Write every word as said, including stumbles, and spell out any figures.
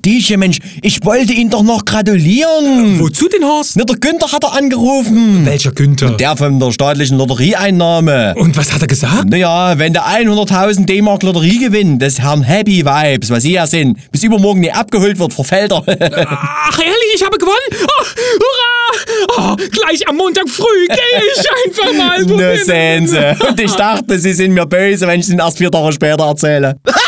Radieschen, Mensch, ich wollte Ihnen doch noch gratulieren. Wozu denn, Horst? Na, der Günther hat er angerufen. Welcher Günther? Der von der staatlichen Lotterieeinnahme. Und was hat er gesagt? Naja, wenn der hunderttausend D-Mark Lotteriegewinn des Herrn Happy Vibes, was Sie ja sind, bis übermorgen nicht abgeholt wird, verfällt er. Ach, ehrlich, ich habe gewonnen? Oh, hurra! Oh, gleich am Montag früh gehe ich einfach mal. Na, sehen Sie. Und ich dachte, Sie sind mir böse, wenn ich es Ihnen erst vier Tage später erzähle.